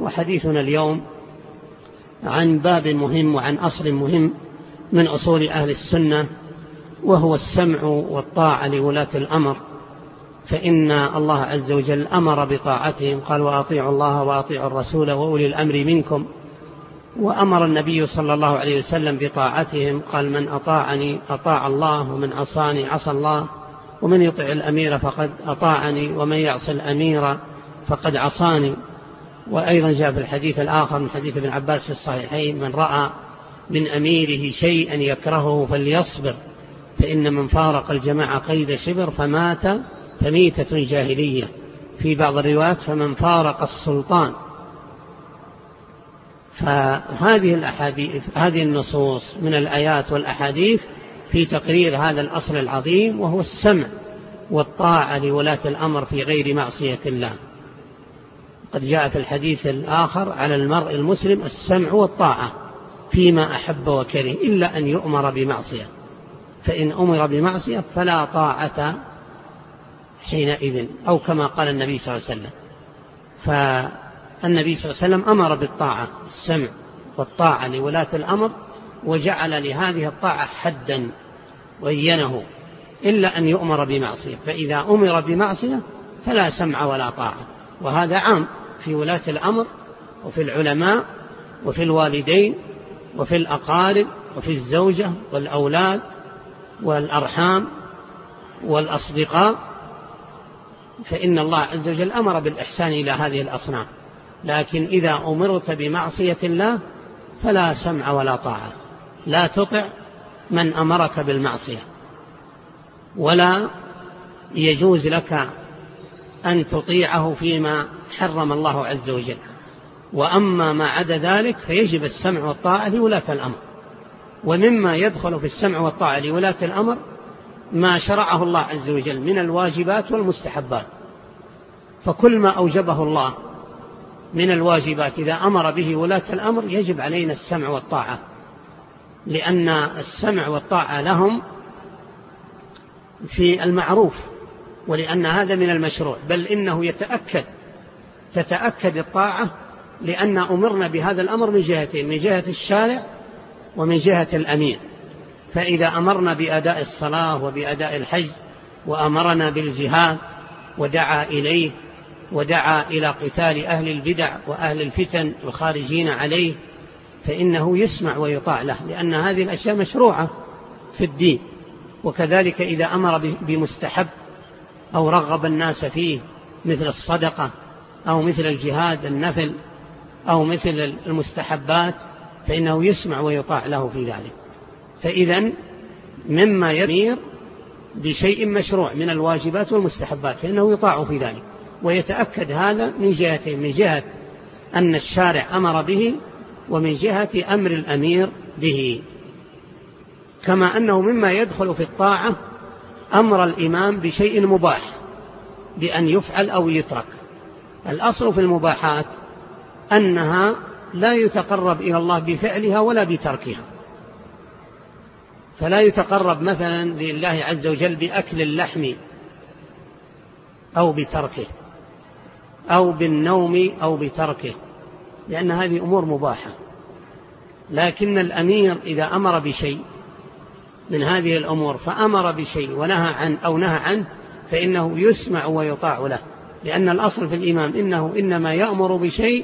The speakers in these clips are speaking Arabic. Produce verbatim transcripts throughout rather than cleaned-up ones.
وحديثنا اليوم عن باب مهم وعن أصل مهم من أصول أهل السنة، وهو السمع والطاعة لولاة الأمر. فإن الله عز وجل أمر بطاعتهم، قال وأطيعوا الله وأطيعوا الرسول وأولي الأمر منكم، وأمر النبي صلى الله عليه وسلم بطاعتهم، قال من أطاعني أطاع الله ومن عصاني عصى الله، ومن يطع الأمير فقد أطاعني ومن يعص الأمير فقد عصاني. وأيضا جاء في الحديث الآخر من حديث ابن عباس في الصحيحين من رأى من أميره شيئا يكرهه فليصبر، فإن من فارق الجماعة قيد شبر فمات فميتة جاهلية، في بعض الروايات فمن فارق السلطان. فهذه الأحاديث هذه النصوص من الآيات والأحاديث في تقرير هذا الأصل العظيم، وهو السمع والطاعة لولاة الأمر في غير معصية الله. قد جاء في الحديث الآخر على المرء المسلم السمع والطاعة فيما أحب وكره إلا أن يؤمر بمعصية، فإن أمر بمعصية فلا طاعة حينئذ، أو كما قال النبي صلى الله عليه وسلم. فالنبي صلى الله عليه وسلم أمر بالطاعة، السمع والطاعة لولاة الأمر، وجعل لهذه الطاعة حدا وبينه إلا أن يؤمر بمعصية، فإذا أمر بمعصية فلا سمع ولا طاعة. وهذا عام في ولاة الأمر وفي العلماء وفي الوالدين وفي الأقارب وفي الزوجة والأولاد والأرحام والأصدقاء، فإن الله عز وجل أمر بالإحسان إلى هذه الأصناف. لكن إذا أمرت بمعصية الله فلا سمع ولا طاعة، لا تطع من أمرك بالمعصية، ولا يجوز لك أن تطيعه فيما حرم الله عز وجل. وأما ما عدا ذلك فيجب السمع والطاعة لولاة الأمر. ومما يدخل في السمع والطاعة لولاة الأمر ما شرعه الله عز وجل من الواجبات والمستحبات، فكل ما أوجبه الله من الواجبات إذا أمر به ولاة الأمر يجب علينا السمع والطاعة، لأن السمع والطاعة لهم في المعروف، ولأن هذا من المشروع، بل إنه يتأكد تتأكد الطاعة، لأن أمرنا بهذا الأمر من جهتين، من جهة الشارع ومن جهة الأمير. فإذا أمرنا بأداء الصلاة وبأداء الحج، وأمرنا بالجهاد ودعا إليه ودعا إلى قتال أهل البدع وأهل الفتن الخارجين عليه، فإنه يسمع ويطاع له، لأن هذه الأشياء مشروعة في الدين. وكذلك إذا أمر بمستحب أو رغب الناس فيه مثل الصدقة أو مثل الجهاد النفل أو مثل المستحبات، فإنه يسمع ويطاع له في ذلك. فإذن مما يمير بشيء مشروع من الواجبات والمستحبات فإنه يطاع في ذلك، ويتأكد هذا من جهتين، من جهة أن الشارع أمر به، ومن جهة أمر الأمير به. كما أنه مما يدخل في الطاعة أمر الإمام بشيء مباح بأن يفعل أو يترك. الأصل في المباحات أنها لا يتقرب إلى الله بفعلها ولا بتركها، فلا يتقرب مثلا لله عز وجل بأكل اللحم أو بتركه، أو بالنوم أو بتركه، لأن هذه أمور مباحة. لكن الأمير إذا أمر بشيء من هذه الأمور فأمر بشيء ونهى عن أو نهى عنه فإنه يسمع ويطاع له، لأن الأصل في الإمام إنه إنما يأمر بشيء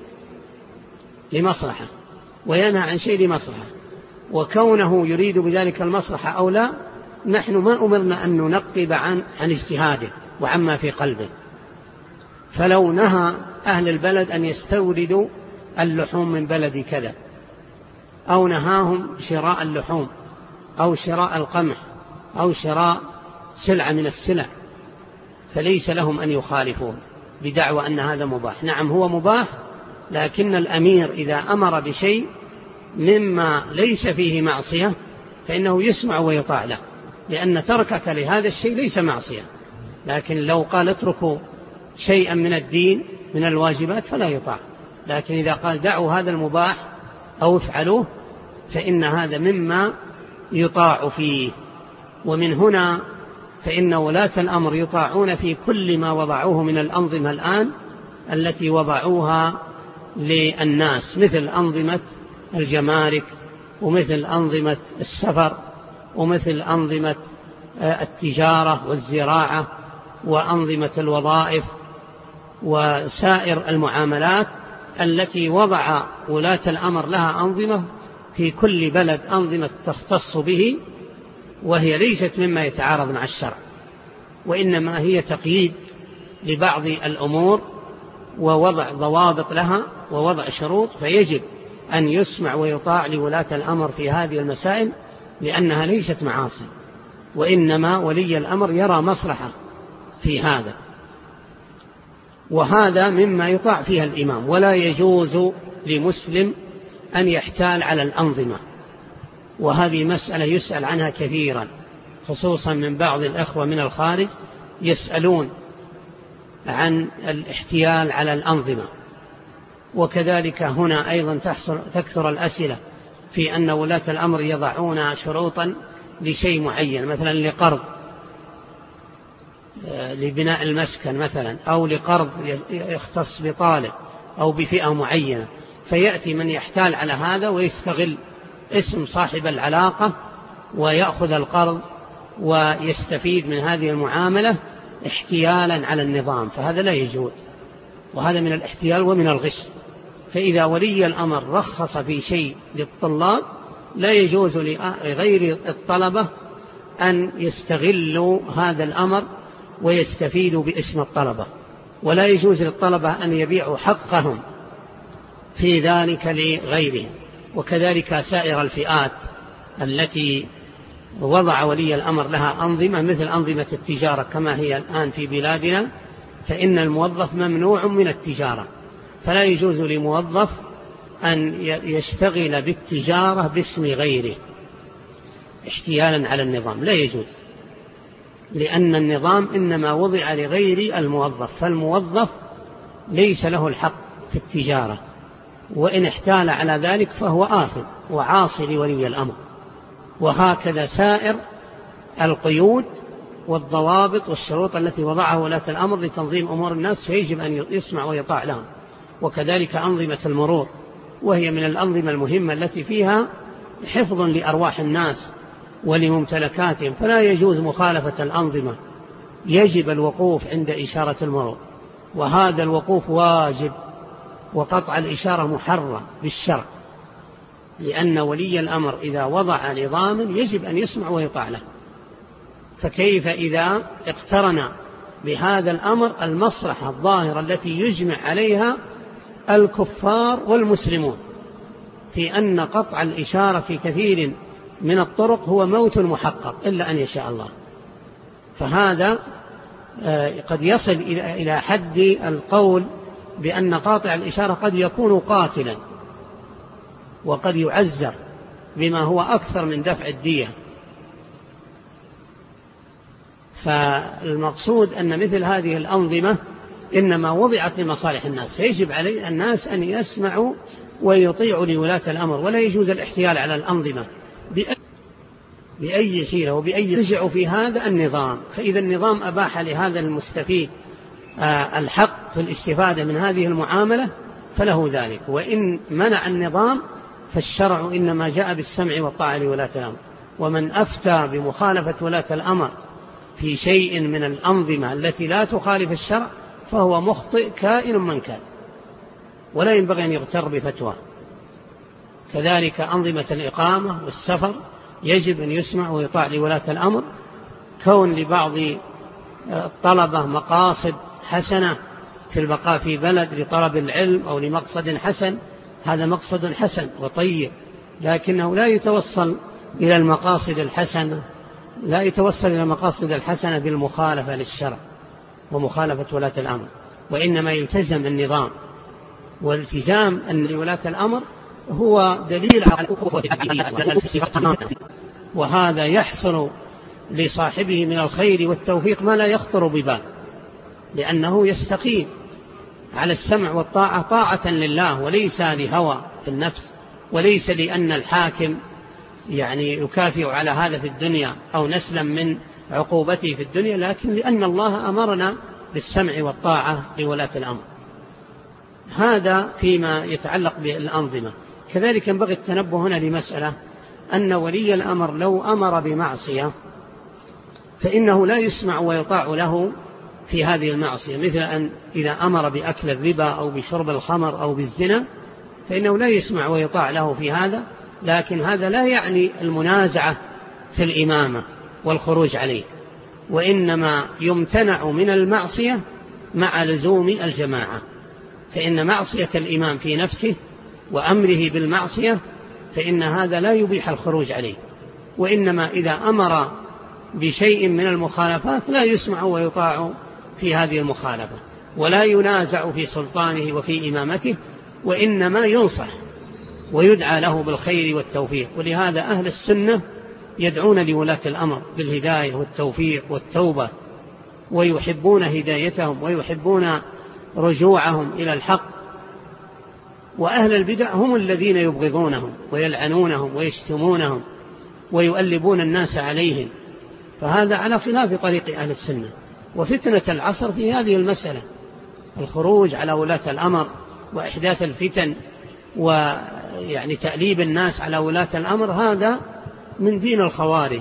لمصلحة وينهى عن شيء لمصلحة، وكونه يريد بذلك المصلحة أو لا، نحن ما أمرنا أن ننقب عن, عن اجتهاده وعما في قلبه. فلو نهى أهل البلد أن يستوردوا اللحوم من بلد كذا، أو نهاهم شراء اللحوم أو شراء القمح أو شراء سلعة من السلع، فليس لهم أن يخالفوه بدعوى أن هذا مباح. نعم هو مباح، لكن الأمير إذا أمر بشيء مما ليس فيه معصية فإنه يسمع ويطاع له، لأن تركك لهذا الشيء ليس معصية. لكن لو قال اتركوا شيئا من الدين من الواجبات فلا يطاع، لكن إذا قال دعوا هذا المباح أو افعلوه فإن هذا مما يطاع فيه. ومن هنا فإن ولاة الأمر يطاعون في كل ما وضعوه من الأنظمة الآن التي وضعوها للناس، مثل أنظمة الجمارك، ومثل أنظمة السفر، ومثل أنظمة التجارة والزراعة، وأنظمة الوظائف، وسائر المعاملات التي وضع ولاة الأمر لها أنظمة في كل بلد، أنظمة تختص به، وهي ليست مما يتعارض مع الشرع، وإنما هي تقييد لبعض الأمور ووضع ضوابط لها ووضع شروط، فيجب أن يسمع ويطاع لولاة الأمر في هذه المسائل، لأنها ليست معاصي، وإنما ولي الأمر يرى مصلحة في هذا، وهذا مما يطاع فيها الإمام. ولا يجوز لمسلم أن يحتال على الأنظمة، وهذه مسألة يسأل عنها كثيرا، خصوصا من بعض الأخوة من الخارج يسألون عن الاحتيال على الأنظمة. وكذلك هنا أيضا تكثر الأسئلة في أن ولاة الأمر يضعون شروطا لشيء معين، مثلا لقرض، لبناء المسكن مثلا، أو لقرض يختص بطالب أو بفئة معينة، فيأتي من يحتال على هذا ويستغل اسم صاحب العلاقة ويأخذ القرض ويستفيد من هذه المعاملة احتيالا على النظام، فهذا لا يجوز، وهذا من الاحتيال ومن الغش. فإذا ولي الأمر رخص في شيء للطلاب، لا يجوز لغير الطلبة أن يستغلوا هذا الأمر ويستفيدوا باسم الطلبة، ولا يجوز للطلبة أن يبيعوا حقهم في ذلك لغيرهم. وكذلك سائر الفئات التي وضع ولي الأمر لها أنظمة، مثل أنظمة التجارة كما هي الآن في بلادنا، فإن الموظف ممنوع من التجارة، فلا يجوز لموظف أن يشتغل بالتجارة باسم غيره احتيالا على النظام، لا يجوز، لأن النظام إنما وضع لغير الموظف، فالموظف ليس له الحق في التجارة، وإن احتال على ذلك فهو آثم وعاصي لولي الأمر. وهكذا سائر القيود والضوابط والشروط التي وضعها ولاة الأمر لتنظيم أمور الناس، فيجب أن يسمع ويطاع لهم. وكذلك أنظمة المرور، وهي من الأنظمة المهمة التي فيها حفظ لأرواح الناس ولممتلكاتهم، فلا يجوز مخالفة الأنظمة، يجب الوقوف عند إشارة المرور، وهذا الوقوف واجب، وقطع الإشارة محرم بالشرع، لأن ولي الأمر إذا وضع نظاما يجب أن يسمع ويطاع له. فكيف إذا اقترن بهذا الأمر المصلحة الظاهرة التي يجمع عليها الكفار والمسلمون، في أن قطع الإشارة في كثير من الطرق هو موت محقق إلا أن يشاء الله، فهذا قد يصل إلى حد القول بأن قاطع الإشارة قد يكون قاتلا، وقد يعزر بما هو أكثر من دفع الدية. فالمقصود أن مثل هذه الأنظمة إنما وضعت لمصالح الناس، فيجب على الناس أن يسمعوا ويطيعوا لولاة الأمر، ولا يجوز الاحتيال على الأنظمة بأي حيلة وبأي يرجع في هذا النظام. فإذا النظام أباح لهذا المستفيد الحق في الاستفادة من هذه المعاملة فله ذلك، وإن منع النظام فالشرع إنما جاء بالسمع والطاعة لولاة الأمر. ومن أفتى بمخالفة ولاة الأمر في شيء من الأنظمة التي لا تخالف الشرع فهو مخطئ كائن من كان، ولا ينبغي أن يغتر بفتوى. كذلك أنظمة الإقامة والسفر يجب أن يسمع ويطاع لولاة الأمر. كون لبعض الطلبة مقاصد حسنة في البقاء في بلد لطلب العلم أو لمقصد حسن، هذا مقصد حسن وطيب، لكنه لا يتوصل إلى المقاصد الحسنة لا يتوصل إلى المقاصد الحسنة بالمخالفة للشرع ومخالفة ولاة الأمر، وإنما يلتزم النظام. والالتزام أن لولاة الأمر هو دليل على وهذا يحصل لصاحبه من الخير والتوفيق ما لا يخطر ببال، لأنه يستقيم على السمع والطاعة طاعة لله، وليس لهوى في النفس، وليس لأن الحاكم يعني يكافئ على هذا في الدنيا أو نسلم من عقوبته في الدنيا، لكن لأن الله أمرنا بالسمع والطاعة لولاة الأمر. هذا فيما يتعلق بالأنظمة. كذلك ينبغي التنبه هنا لمسألة، أن ولي الأمر لو أمر بمعصية فإنه لا يسمع ويطاع له في هذه المعصية، مثل أن إذا أمر بأكل الربا أو بشرب الخمر أو بالزنا فإنه لا يسمع ويطاع له في هذا، لكن هذا لا يعني المنازعة في الإمامة والخروج عليه، وإنما يمتنع من المعصية مع لزوم الجماعة. فإن معصية الإمام في نفسه وأمره بالمعصية فإن هذا لا يبيح الخروج عليه، وإنما إذا أمر بشيء من المخالفات لا يسمع ويطاع في هذه المخالفة، ولا ينازع في سلطانه وفي إمامته، وإنما ينصح ويدعى له بالخير والتوفيق. ولهذا أهل السنة يدعون لولاة الأمر بالهداية والتوفيق والتوبة، ويحبون هدايتهم ويحبون رجوعهم إلى الحق. وأهل البدع هم الذين يبغضونهم ويلعنونهم ويشتمونهم ويؤلبون الناس عليهم، فهذا على خلاف طريق أهل السنة. وفتنة العصر في هذه المسألة، الخروج على ولاة الأمر وإحداث الفتن ويعني تأليب الناس على ولاة الأمر، هذا من دين الخوارج.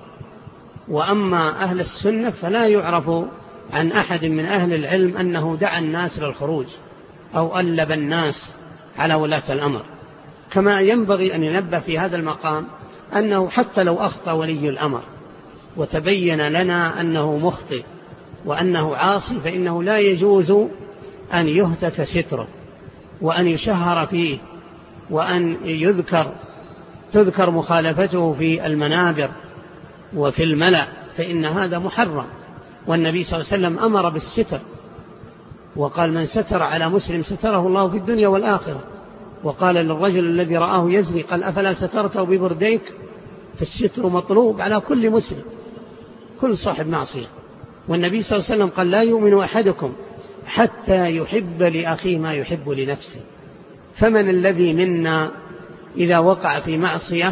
وأما أهل السنة فلا يعرف عن أحد من أهل العلم أنه دعا الناس للخروج أو ألب الناس على ولاة الأمر. كما ينبغي أن ينبه في هذا المقام أنه حتى لو أخطأ ولي الأمر وتبين لنا أنه مخطئ وأنه عاصي، فإنه لا يجوز أن يهتك ستره وأن يشهر فيه وأن يذكر تذكر مخالفته في المنابر وفي الملأ، فإن هذا محرم. والنبي صلى الله عليه وسلم أمر بالستر وقال: من ستر على مسلم ستره الله في الدنيا والآخرة. وقال للرجل الذي رآه يزني قال: أفلا سترته ببرديك؟ فالستر مطلوب على كل مسلم، كل صاحب معصية. والنبي صلى الله عليه وسلم قال: لا يؤمن أحدكم حتى يحب لأخيه ما يحب لنفسه. فمن الذي منا إذا وقع في معصية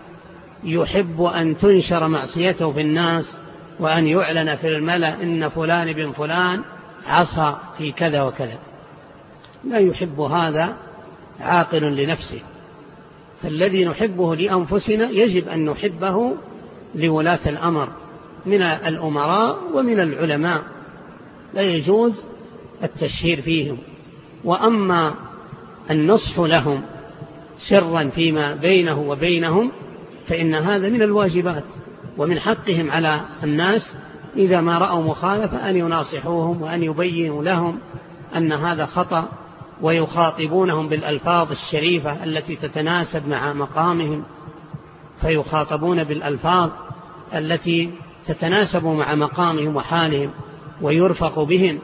يحب أن تنشر معصيته في الناس وأن يعلن في الملأ إن فلان بن فلان عصى في كذا وكذا؟ لا يحب هذا عاقل لنفسه. فالذي نحبه لأنفسنا يجب أن نحبه لولاة الأمر من الأمراء ومن العلماء، لا يجوز التشهير فيهم. وأما النصح لهم سرا فيما بينه وبينهم فإن هذا من الواجبات، ومن حقهم على الناس إذا ما رأوا مخالفة أن يناصحوهم وأن يبينوا لهم أن هذا خطأ، ويخاطبونهم بالألفاظ الشريفة التي تتناسب مع مقامهم، فيخاطبون بالألفاظ التي تتناسب مع مقامهم وحالهم ويرفق بهم،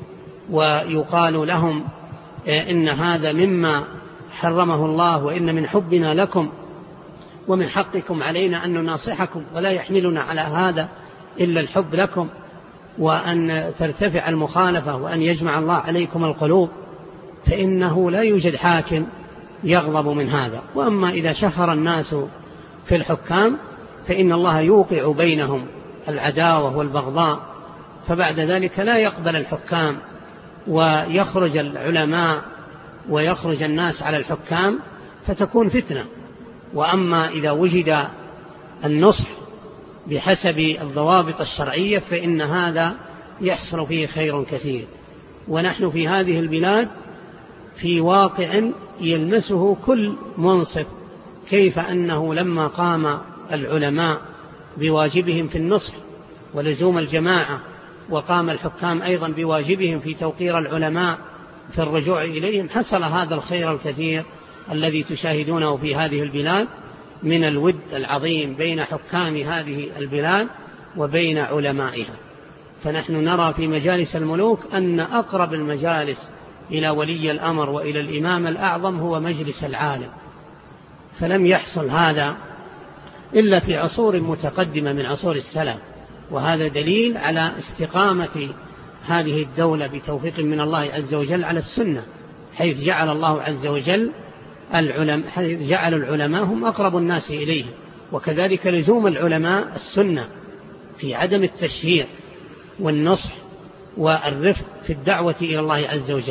ويقال لهم إن هذا مما حرمه الله، وإن من حبنا لكم ومن حقكم علينا أن نناصحكم، ولا يحملنا على هذا إلا الحب لكم، وأن ترتفع المخالفة، وأن يجمع الله عليكم القلوب. فإنه لا يوجد حاكم يغضب من هذا. وأما إذا شهر الناس في الحكام فإن الله يوقع بينهم العداوة والبغضاء، فبعد ذلك لا يقبل الحكام ويخرج العلماء ويخرج الناس على الحكام فتكون فتنة. وأما إذا وجد النصح بحسب الضوابط الشرعية فإن هذا يحصل فيه خير كثير. ونحن في هذه البلاد في واقع يلمسه كل منصف، كيف أنه لما قام العلماء بواجبهم في النصح ولزوم الجماعة، وقام الحكام أيضا بواجبهم في توقير العلماء في الرجوع إليهم، حصل هذا الخير الكثير الذي تشاهدونه في هذه البلاد من الود العظيم بين حكام هذه البلاد وبين علمائها. فنحن نرى في مجالس الملوك أن أقرب المجالس إلى ولي الأمر وإلى الإمام الأعظم هو مجلس العالم، فلم يحصل هذا إلا في عصور متقدمة من عصور السلف. وهذا دليل على استقامة هذه الدولة بتوفيق من الله عز وجل على السنة، حيث جعل الله عز وجل العلماء حيث جعل العلماء هم أقرب الناس إليه، وكذلك لزوم العلماء السنة في عدم التشهير والنصح والرفق في الدعوة إلى الله عز وجل.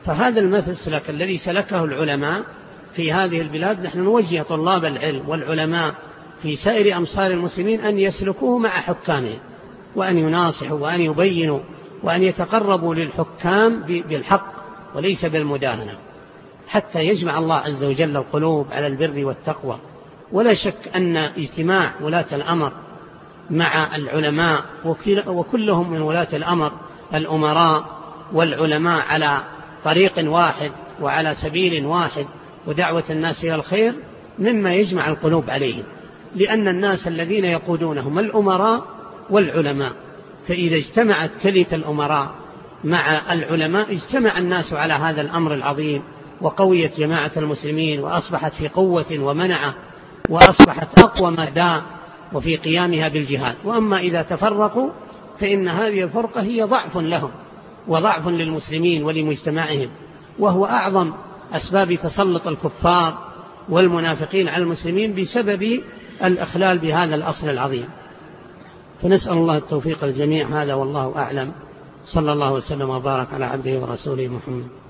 فهذا المسلك الذي سلكه العلماء في هذه البلاد نحن نوجه طلاب العلم والعلماء في سائر أمصار المسلمين أن يسلكوه مع حكامهم، وأن يناصحوا وأن يبينوا وأن يتقربوا للحكام بالحق وليس بالمداهنة، حتى يجمع الله عز وجل القلوب على البر والتقوى. ولا شك أن اجتماع ولاة الأمر مع العلماء وكلهم من ولاة الأمر الأمراء والعلماء على طريق واحد وعلى سبيل واحد ودعوة الناس إلى الخير مما يجمع القلوب عليهم، لأن الناس الذين يقودونهم الأمراء والعلماء، فإذا اجتمعت كلمة الأمراء مع العلماء اجتمع الناس على هذا الأمر العظيم، وقويت جماعة المسلمين وأصبحت في قوة ومنعة، وأصبحت أقوى مادة وفي قيامها بالجهاد. وأما إذا تفرقوا فإن هذه الفرقة هي ضعف لهم وضعف للمسلمين ولمجتمعهم، وهو أعظم أسباب تسلط الكفار والمنافقين على المسلمين بسبب الإخلال بهذا الأصل العظيم. فنسأل الله التوفيق الجميع. هذا والله أعلم. صلى الله وسلم وبارك على عبده ورسوله محمد.